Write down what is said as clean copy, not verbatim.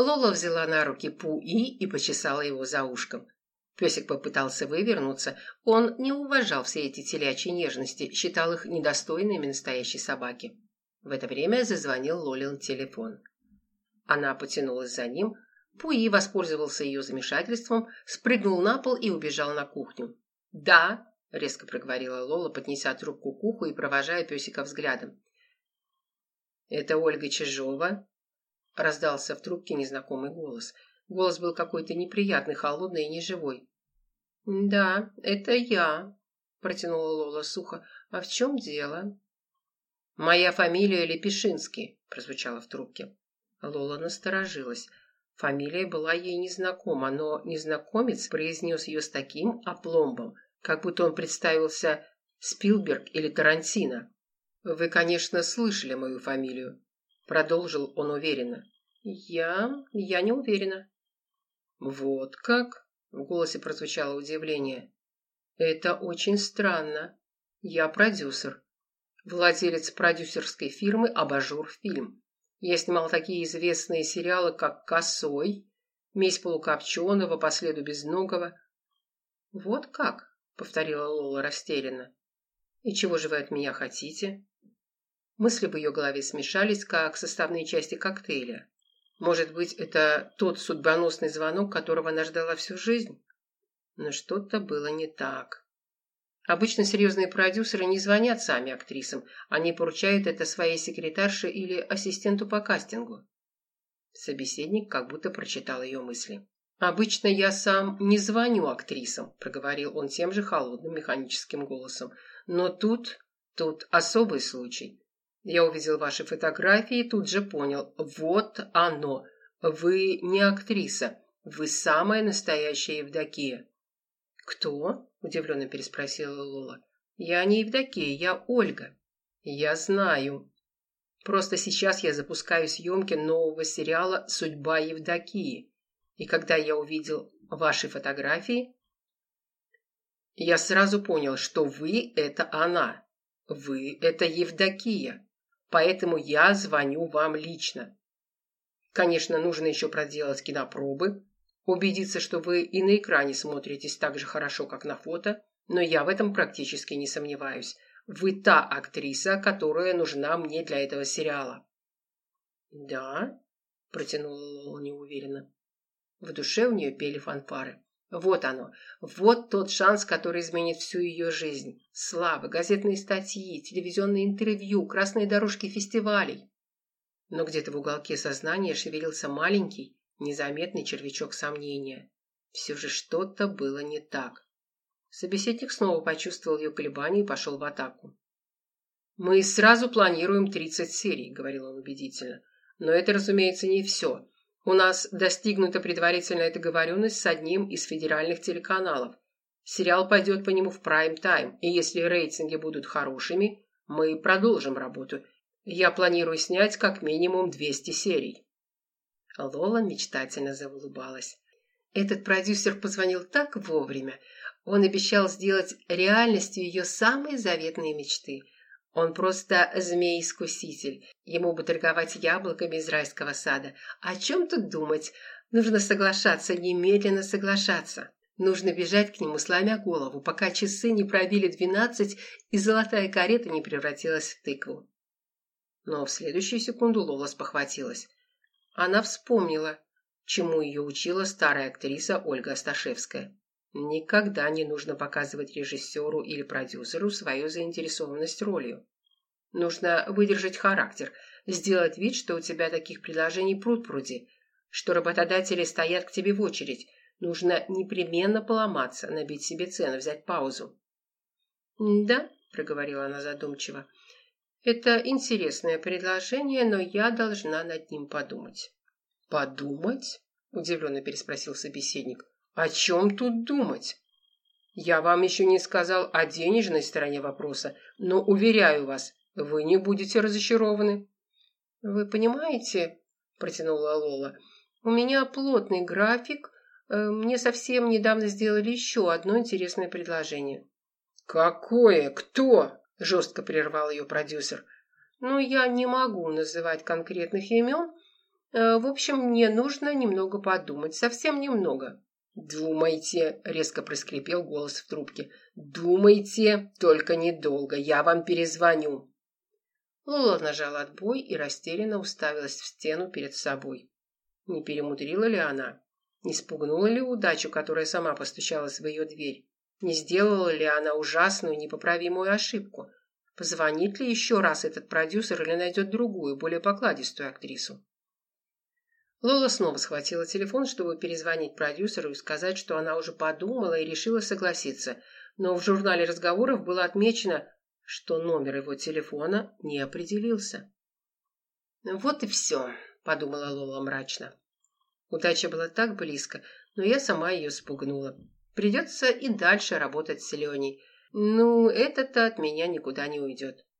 Лола взяла на руки Пу-И и почесала его за ушком. Песик попытался вывернуться. Он не уважал все эти телячьи нежности, считал их недостойными настоящей собаки. В это время зазвонил Лолин телефон. Она потянулась за ним. Пу-И воспользовался ее замешательством, спрыгнул на пол и убежал на кухню. «Да», — резко проговорила Лола, поднеся трубку к уху и провожая песика взглядом. «Это Ольга Чижова?» — раздался в трубке незнакомый голос. Голос был какой-то неприятный, холодный и неживой. «Да, это я», — протянула Лола сухо. «А в чем дело?» «Моя фамилия Лепешинский», — прозвучало в трубке. Лола насторожилась. Фамилия была ей незнакома, но незнакомец произнес ее с таким опломбом, как будто он представился Спилберг или Тарантино. «Вы, конечно, слышали мою фамилию», — продолжил он уверенно. «Я не уверена». «Вот как?» — в голосе прозвучало удивление. «Это очень странно. Я продюсер. Владелец продюсерской фирмы «Абажур Фильм». Я снимал такие известные сериалы, как «Косой», «Месть полукопченого», «По следу безногого». «Вот как?» — повторила Лола растерянно. «И чего же вы от меня хотите?» Мысли в ее голове смешались, как составные части коктейля. Может быть, это тот судьбоносный звонок, которого она ждала всю жизнь? Но что-то было не так. Обычно серьезные продюсеры не звонят сами актрисам, они поручают это своей секретарше или ассистенту по кастингу. Собеседник как будто прочитал ее мысли. «Обычно я сам не звоню актрисам», — проговорил он тем же холодным механическим голосом. «Но тут особый случай. Я увидел ваши фотографии и тут же понял. Вот оно. Вы не актриса. Вы самая настоящая Евдокия». «Кто?» – удивленно переспросила Лола. «Я не Евдокия, я Ольга». «Я знаю. Просто сейчас я запускаю съемки нового сериала «Судьба Евдокии». И когда я увидел ваши фотографии, я сразу понял, что вы – это она. Вы – это Евдокия. Поэтому я звоню вам лично. Конечно, нужно еще проделать кинопробы, убедиться, что вы и на экране смотритесь так же хорошо, как на фото, но я в этом практически не сомневаюсь. Вы та актриса, которая нужна мне для этого сериала». «Да?» – протянула Лола неуверенно. В душе у нее пели фанфары. Вот оно, вот тот шанс, который изменит всю ее жизнь. Слава, газетные статьи, телевизионные интервью, красные дорожки фестивалей. Но где-то в уголке сознания шевелился маленький, незаметный червячок сомнения. Все же что-то было не так. Собеседник снова почувствовал ее колебания и пошел в атаку. «Мы сразу планируем 30 серий», — говорил он убедительно. «Но это, разумеется, не все. У нас достигнута предварительная договоренность с одним из федеральных телеканалов. Сериал пойдет по нему в прайм-тайм, и если рейтинги будут хорошими, мы продолжим работу. Я планирую снять как минимум 200 серий». Лола мечтательно заулыбалась. Этот продюсер позвонил так вовремя. Он обещал сделать реальностью ее самые заветные мечты. Он просто змей-искуситель. Ему бы торговать яблоками из райского сада. О чем тут думать? Нужно соглашаться, немедленно соглашаться. Нужно бежать к нему, сломя голову, пока часы не пробили 12 и золотая карета не превратилась в тыкву. Но в следующую секунду Лола спохватилась. Она вспомнила, чему ее учила старая актриса Ольга Асташевская. Никогда не нужно показывать режиссеру или продюсеру свою заинтересованность ролью. Нужно выдержать характер, сделать вид, что у тебя таких предложений пруд-пруди, что работодатели стоят к тебе в очередь. Нужно непременно поломаться, набить себе цену, взять паузу. «Да», — проговорила она задумчиво, — «это интересное предложение, но я должна над ним подумать». «Подумать?» — удивленно переспросил собеседник. «О чем тут думать? Я вам еще не сказал о денежной стороне вопроса, но, уверяю вас, вы не будете разочарованы». «Вы понимаете, — протянула Лола, — у меня плотный график, мне совсем недавно сделали еще одно интересное предложение». «Какое? Кто?» — жестко прервал ее продюсер. «Ну, я не могу называть конкретных имен, В общем, мне нужно немного подумать, совсем немного». «Думайте», — резко проскрипел голос в трубке. «Думайте, только недолго, я вам перезвоню». Лола нажала отбой и растерянно уставилась в стену перед собой. Не перемудрила ли она? Не спугнула ли удачу, которая сама постучалась в ее дверь? Не сделала ли она ужасную, непоправимую ошибку? Позвонит ли еще раз этот продюсер или найдет другую, более покладистую актрису? Лола снова схватила телефон, чтобы перезвонить продюсеру и сказать, что она уже подумала и решила согласиться, но в журнале разговоров было отмечено, что номер его телефона не определился. «Вот и все», — подумала Лола мрачно. Удача была так близко, но я сама ее спугнула. Придется и дальше работать с Леней. Ну, это-то от меня никуда не уйдет.